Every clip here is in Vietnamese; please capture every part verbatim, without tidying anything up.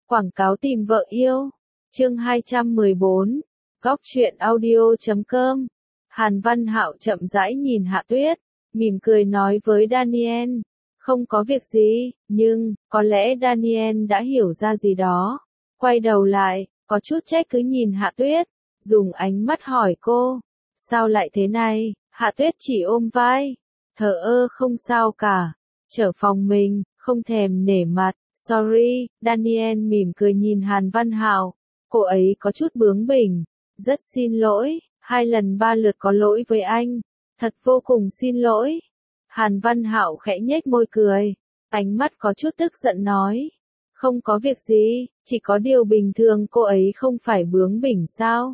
Quảng cáo tìm vợ yêu. Chương hai trăm mười bốn. Góc truyện audio chấm com. Hàn Văn Hạo chậm rãi nhìn Hạ Tuyết, mỉm cười nói với Daniel, không có việc gì, nhưng, có lẽ Daniel đã hiểu ra gì đó. Quay đầu lại, có chút trách cứ nhìn Hạ Tuyết, dùng ánh mắt hỏi cô, sao lại thế này? Hạ Tuyết chỉ ôm vai, thờ ơ không sao cả, trở phòng mình, không thèm nể mặt, sorry. Daniel mỉm cười nhìn Hàn Văn Hạo, cô ấy có chút bướng bỉnh, rất xin lỗi, hai lần ba lượt có lỗi với anh, thật vô cùng xin lỗi. Hàn Văn Hạo khẽ nhếch môi cười, ánh mắt có chút tức giận nói, không có việc gì, chỉ có điều bình thường cô ấy không phải bướng bỉnh sao?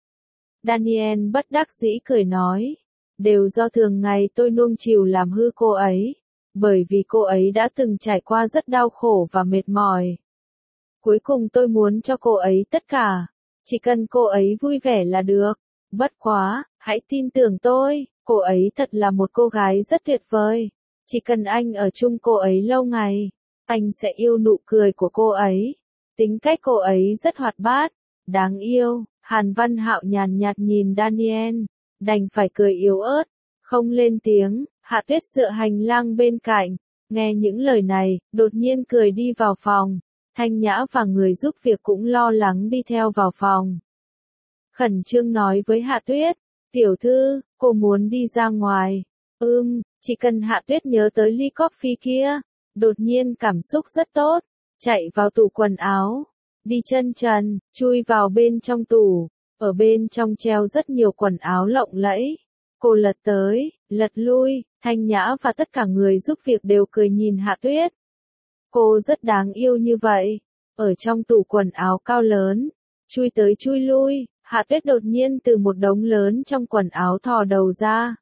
Daniel bất đắc dĩ cười nói, đều do thường ngày tôi nuông chiều làm hư cô ấy, bởi vì cô ấy đã từng trải qua rất đau khổ và mệt mỏi. Cuối cùng tôi muốn cho cô ấy tất cả, chỉ cần cô ấy vui vẻ là được. Bất quá, hãy tin tưởng tôi, cô ấy thật là một cô gái rất tuyệt vời. Chỉ cần anh ở chung cô ấy lâu ngày, anh sẽ yêu nụ cười của cô ấy. Tính cách cô ấy rất hoạt bát, đáng yêu. Hàn Văn Hạo nhàn nhạt nhìn Daniel, đành phải cười yếu ớt, không lên tiếng. Hạ Tuyết dựa hành lang bên cạnh, nghe những lời này, đột nhiên cười đi vào phòng. Thanh Nhã và người giúp việc cũng lo lắng đi theo vào phòng. Khẩn trương nói với Hạ Tuyết, tiểu thư, cô muốn đi ra ngoài. Ừm, chỉ cần Hạ Tuyết nhớ tới ly coffee kia, đột nhiên cảm xúc rất tốt, chạy vào tủ quần áo, đi chân trần, chui vào bên trong tủ, ở bên trong treo rất nhiều quần áo lộng lẫy. Cô lật tới, lật lui, Thanh Nhã và tất cả người giúp việc đều cười nhìn Hạ Tuyết. Cô rất đáng yêu như vậy, ở trong tủ quần áo cao lớn, chui tới chui lui. Hạ Tuyết đột nhiên từ một đống lớn trong quần áo thò đầu ra.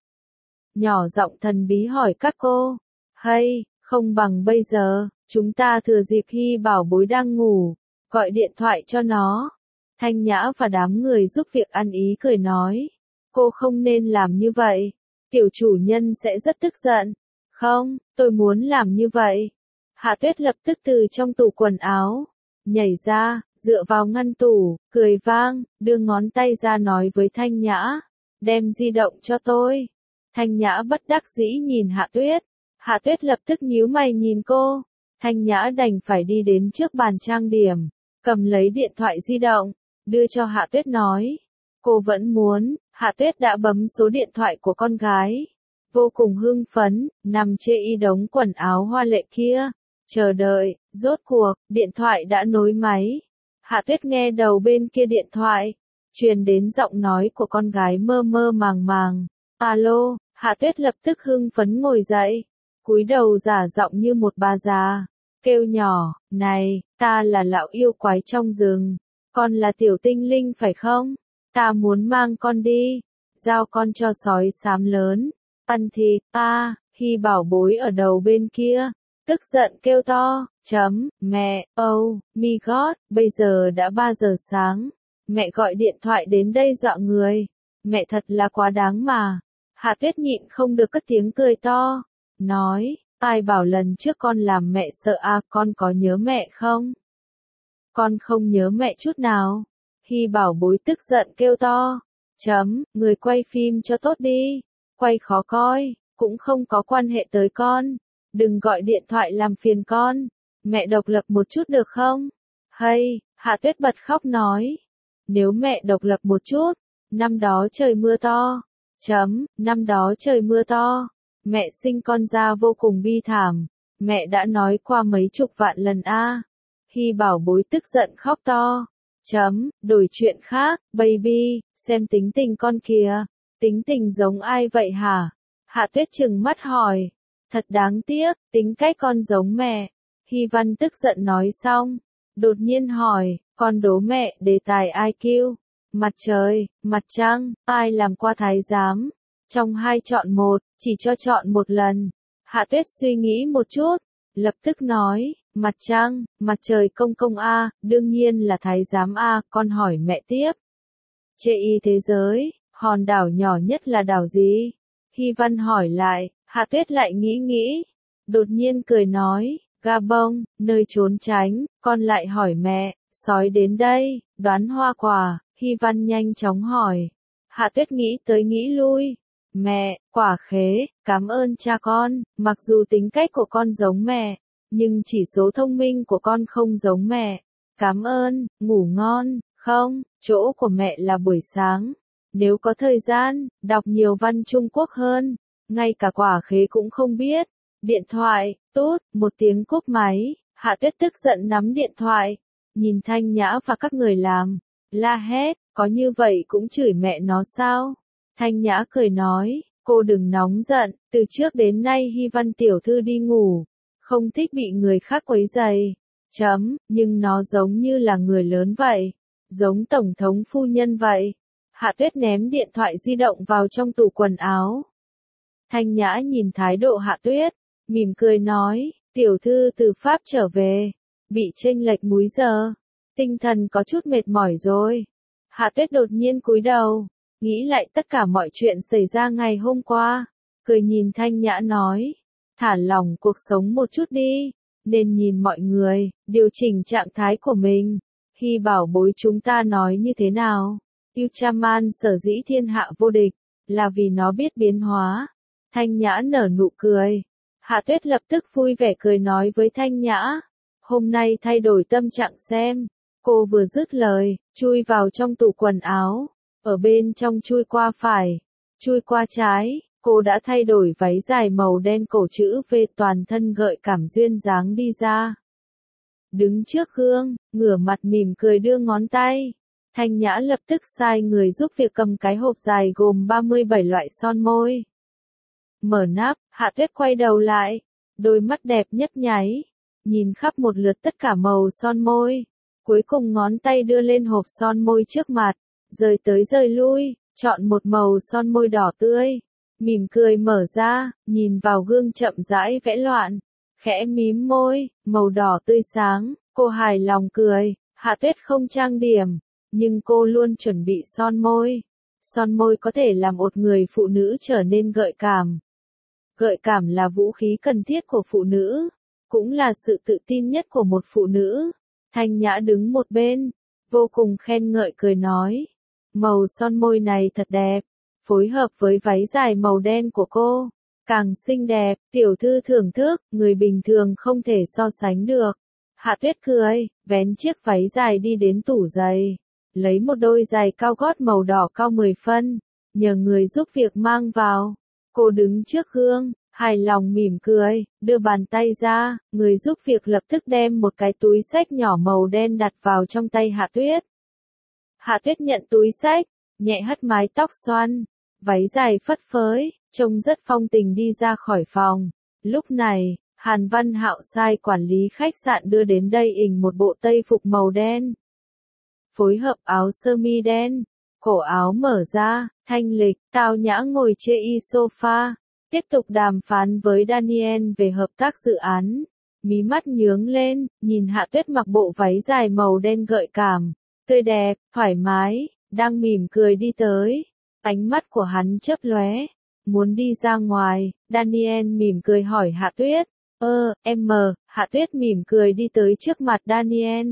Nhỏ giọng thần bí hỏi các cô, hay, không bằng bây giờ, chúng ta thừa dịp Hy bảo bối đang ngủ, gọi điện thoại cho nó. Thanh Nhã và đám người giúp việc ăn ý cười nói, cô không nên làm như vậy, tiểu chủ nhân sẽ rất tức giận. Không, tôi muốn làm như vậy. Hạ Tuyết lập tức từ trong tủ quần áo nhảy ra, dựa vào ngăn tủ, cười vang, đưa ngón tay ra nói với Thanh Nhã, đem di động cho tôi. Thanh Nhã bất đắc dĩ nhìn Hạ Tuyết, Hạ Tuyết lập tức nhíu mày nhìn cô, Thanh Nhã đành phải đi đến trước bàn trang điểm, cầm lấy điện thoại di động, đưa cho Hạ Tuyết nói, cô vẫn muốn. Hạ Tuyết đã bấm số điện thoại của con gái, vô cùng hưng phấn, nằm chê y đống quần áo hoa lệ kia. Chờ đợi, rốt cuộc, điện thoại đã nối máy. Hạ Tuyết nghe đầu bên kia điện thoại, truyền đến giọng nói của con gái mơ mơ màng màng. Alo, Hạ Tuyết lập tức hưng phấn ngồi dậy, cúi đầu giả giọng như một bà già, kêu nhỏ, này, ta là lão yêu quái trong rừng, con là tiểu tinh linh phải không? Ta muốn mang con đi, giao con cho sói xám lớn, ăn thịt. Ta, Hy bảo bối ở đầu bên kia. Tức giận kêu to, chấm, mẹ, oh, my god, bây giờ đã ba giờ sáng, mẹ gọi điện thoại đến đây dọa người, mẹ thật là quá đáng mà. Hạ Tuyết nhịn không được cất tiếng cười to, nói, ai bảo lần trước con làm mẹ sợ à, con có nhớ mẹ không? Con không nhớ mẹ chút nào. Hy bảo bối tức giận kêu to, chấm, người quay phim cho tốt đi, quay khó coi, cũng không có quan hệ tới con. Đừng gọi điện thoại làm phiền con, mẹ độc lập một chút được không? Hay, Hạ Tuyết bật khóc nói, nếu mẹ độc lập một chút, năm đó trời mưa to, chấm, năm đó trời mưa to, mẹ sinh con ra vô cùng bi thảm, mẹ đã nói qua mấy chục vạn lần a. Hy bảo bối tức giận khóc to, chấm, đổi chuyện khác, baby, xem tính tình con kìa, tính tình giống ai vậy hả? Hạ Tuyết trừng mắt hỏi. Thật đáng tiếc, tính cách con giống mẹ. Hy Văn tức giận nói xong, đột nhiên hỏi, con đố mẹ đề tài i kiu. Mặt trời, mặt trăng, ai làm qua thái giám? Trong hai chọn một, chỉ cho chọn một lần. Hạ Tuyết suy nghĩ một chút, lập tức nói, mặt trăng, mặt trời công công A, đương nhiên là thái giám A, con hỏi mẹ tiếp. Chê y thế giới, hòn đảo nhỏ nhất là đảo gì? Hy Văn hỏi lại. Hạ Tuyết lại nghĩ nghĩ, đột nhiên cười nói, Gabon, nơi trốn tránh, con lại hỏi mẹ, sói đến đây, đoán hoa quả, Hy Văn nhanh chóng hỏi. Hạ Tuyết nghĩ tới nghĩ lui. Mẹ, quả khế, cảm ơn cha con, mặc dù tính cách của con giống mẹ, nhưng chỉ số thông minh của con không giống mẹ. Cảm ơn, ngủ ngon, không, chỗ của mẹ là buổi sáng. Nếu có thời gian, đọc nhiều văn Trung Quốc hơn, ngay cả quả khế cũng không biết. Điện thoại, tút, một tiếng cúp máy, Hạ Tuyết tức giận nắm điện thoại, nhìn Thanh Nhã và các người làm, la hét, có như vậy cũng chửi mẹ nó sao? Thanh Nhã cười nói, cô đừng nóng giận, từ trước đến nay Hy Văn tiểu thư đi ngủ, không thích bị người khác quấy rầy. Chấm, nhưng nó giống như là người lớn vậy, giống tổng thống phu nhân vậy. Hạ Tuyết ném điện thoại di động vào trong tủ quần áo. Thanh Nhã nhìn thái độ Hạ Tuyết, mỉm cười nói, tiểu thư từ Pháp trở về, bị chênh lệch múi giờ, tinh thần có chút mệt mỏi rồi. Hạ Tuyết đột nhiên cúi đầu, nghĩ lại tất cả mọi chuyện xảy ra ngày hôm qua, cười nhìn Thanh Nhã nói, thả lỏng cuộc sống một chút đi, nên nhìn mọi người, điều chỉnh trạng thái của mình. Hy bảo bối chúng ta nói như thế nào? Ultraman sở dĩ thiên hạ vô địch, là vì nó biết biến hóa. Thanh Nhã nở nụ cười. Hạ Tuyết lập tức vui vẻ cười nói với Thanh Nhã, hôm nay thay đổi tâm trạng xem. Cô vừa dứt lời, chui vào trong tủ quần áo, ở bên trong chui qua phải, chui qua trái, cô đã thay đổi váy dài màu đen cổ chữ V toàn thân gợi cảm duyên dáng đi ra. Đứng trước gương, ngửa mặt mỉm cười đưa ngón tay. Thanh Nhã lập tức sai người giúp việc cầm cái hộp dài gồm ba mươi bảy loại son môi. Mở nắp, Hạ Tuyết quay đầu lại, đôi mắt đẹp nhấp nháy, nhìn khắp một lượt tất cả màu son môi. Cuối cùng ngón tay đưa lên hộp son môi trước mặt, rời tới rời lui, chọn một màu son môi đỏ tươi. Mỉm cười mở ra, nhìn vào gương chậm rãi vẽ loạn, khẽ mím môi, màu đỏ tươi sáng, cô hài lòng cười. Hạ Tuyết không trang điểm, nhưng cô luôn chuẩn bị son môi. Son môi có thể làm một người phụ nữ trở nên gợi cảm. Gợi cảm là vũ khí cần thiết của phụ nữ, cũng là sự tự tin nhất của một phụ nữ. Thanh Nhã đứng một bên, vô cùng khen ngợi cười nói, màu son môi này thật đẹp, phối hợp với váy dài màu đen của cô, càng xinh đẹp. Tiểu thư thưởng thức, người bình thường không thể so sánh được. Hạ Tuyết cười, vén chiếc váy dài đi đến tủ giày, lấy một đôi giày cao gót màu đỏ cao mười phân, nhờ người giúp việc mang vào. Cô đứng trước gương, hài lòng mỉm cười, đưa bàn tay ra, người giúp việc lập tức đem một cái túi xách nhỏ màu đen đặt vào trong tay Hạ Tuyết. Hạ Tuyết nhận túi xách, nhẹ hất mái tóc xoăn, váy dài phất phới, trông rất phong tình đi ra khỏi phòng. Lúc này, Hàn Văn Hạo sai quản lý khách sạn đưa đến đây ình một bộ tây phục màu đen, phối hợp áo sơ mi đen, cổ áo mở ra, thanh lịch, tao nhã ngồi trên y sofa, tiếp tục đàm phán với Daniel về hợp tác dự án. Mí mắt nhướng lên, nhìn Hạ Tuyết mặc bộ váy dài màu đen gợi cảm, tươi đẹp, thoải mái, đang mỉm cười đi tới. Ánh mắt của hắn chớp lóe, muốn đi ra ngoài. Daniel mỉm cười hỏi Hạ Tuyết, ơ, em mờ, Hạ Tuyết mỉm cười đi tới trước mặt Daniel.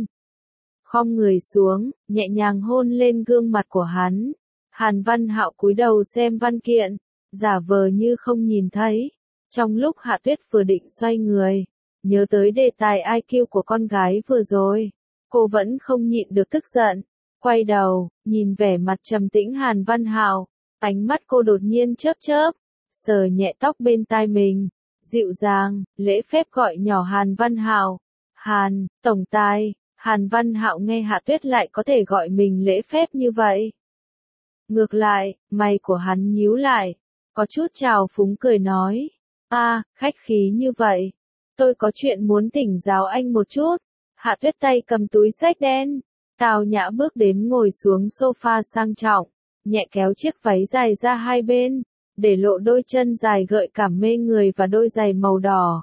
Khom người xuống, nhẹ nhàng hôn lên gương mặt của hắn. Hàn Văn Hạo cúi đầu xem văn kiện, giả vờ như không nhìn thấy. Trong lúc Hạ Tuyết vừa định xoay người, nhớ tới đề tài i kiu của con gái vừa rồi, cô vẫn không nhịn được tức giận. Quay đầu, nhìn vẻ mặt trầm tĩnh Hàn Văn Hạo, ánh mắt cô đột nhiên chớp chớp, sờ nhẹ tóc bên tai mình, dịu dàng, lễ phép gọi nhỏ Hàn Văn Hạo. Hàn, tổng tài. Hàn Văn Hạo nghe Hạ Tuyết lại có thể gọi mình lễ phép như vậy. Ngược lại, mày của hắn nhíu lại, có chút trào phúng cười nói, a, khách khí như vậy, tôi có chuyện muốn thỉnh giáo anh một chút. Hạ Tuyết tay cầm túi xách đen, tào nhã bước đến ngồi xuống sofa sang trọng, nhẹ kéo chiếc váy dài ra hai bên, để lộ đôi chân dài gợi cảm mê người và đôi giày màu đỏ.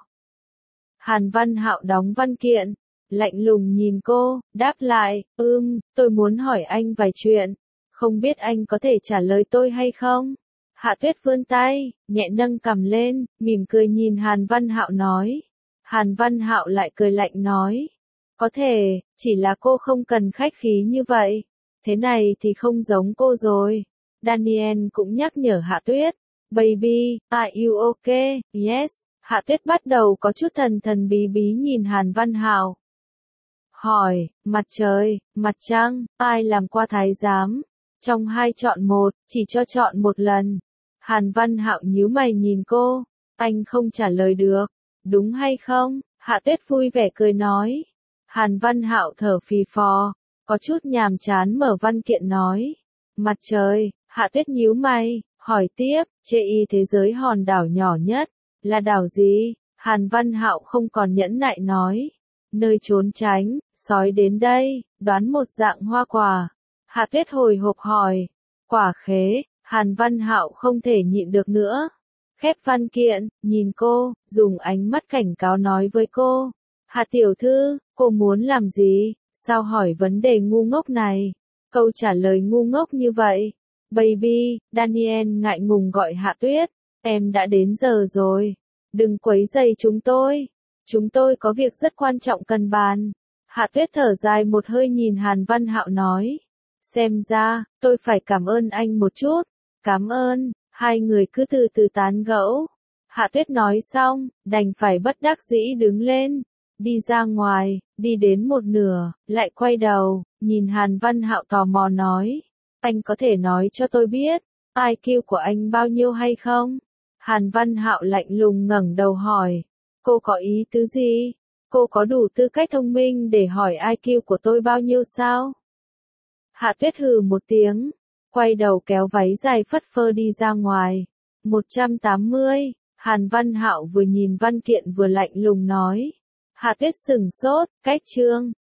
Hàn Văn Hạo đóng văn kiện, lạnh lùng nhìn cô, đáp lại, ưm, tôi muốn hỏi anh vài chuyện, không biết anh có thể trả lời tôi hay không? Hạ Tuyết vươn tay, nhẹ nâng cằm lên, mỉm cười nhìn Hàn Văn Hạo nói, Hàn Văn Hạo lại cười lạnh nói. Có thể, chỉ là cô không cần khách khí như vậy. Thế này thì không giống cô rồi. Daniel cũng nhắc nhở Hạ Tuyết. Baby, are you okay? Yes. Hạ Tuyết bắt đầu có chút thần thần bí bí nhìn Hàn Văn Hạo. Hỏi, mặt trời, mặt trăng, ai làm qua thái giám? Trong hai chọn một, chỉ cho chọn một lần. Hàn Văn Hạo nhíu mày nhìn cô. Anh không trả lời được. Đúng hay không? Hạ Tuyết vui vẻ cười nói. Hàn Văn Hạo thở phì phò, có chút nhàm chán mở văn kiện nói. Mặt trời, Hạ Tuyết nhíu mày, hỏi tiếp, chê y thế giới hòn đảo nhỏ nhất, là đảo gì? Hàn Văn Hạo không còn nhẫn nại nói. Nơi trốn tránh, sói đến đây, đoán một dạng hoa quả. Hạ Tuyết hồi hộp hỏi. Quả khế, Hàn Văn Hạo không thể nhịn được nữa. Khép văn kiện, nhìn cô, dùng ánh mắt cảnh cáo nói với cô. Hạ tiểu thư, cô muốn làm gì? Sao hỏi vấn đề ngu ngốc này? Câu trả lời ngu ngốc như vậy. Baby, Daniel ngại ngùng gọi Hạ Tuyết. Em đã đến giờ rồi. Đừng quấy rầy chúng tôi. Chúng tôi có việc rất quan trọng cần bàn. Hạ Tuyết thở dài một hơi nhìn Hàn Văn Hạo nói. Xem ra, tôi phải cảm ơn anh một chút. Cảm ơn. Hai người cứ từ từ tán gẫu. Hạ Tuyết nói xong, đành phải bất đắc dĩ đứng lên. Đi ra ngoài, đi đến một nửa, lại quay đầu, nhìn Hàn Văn Hạo tò mò nói. Anh có thể nói cho tôi biết, i kiu của anh bao nhiêu hay không? Hàn Văn Hạo lạnh lùng ngẩng đầu hỏi. Cô có ý tứ gì? Cô có đủ tư cách thông minh để hỏi i kiu của tôi bao nhiêu sao? Hạ Tuyết hừ một tiếng, quay đầu kéo váy dài phất phơ đi ra ngoài. một trăm tám mươi, Hàn Văn Hạo vừa nhìn văn kiện vừa lạnh lùng nói. Hạ Tuyết sừng sốt, cách chương.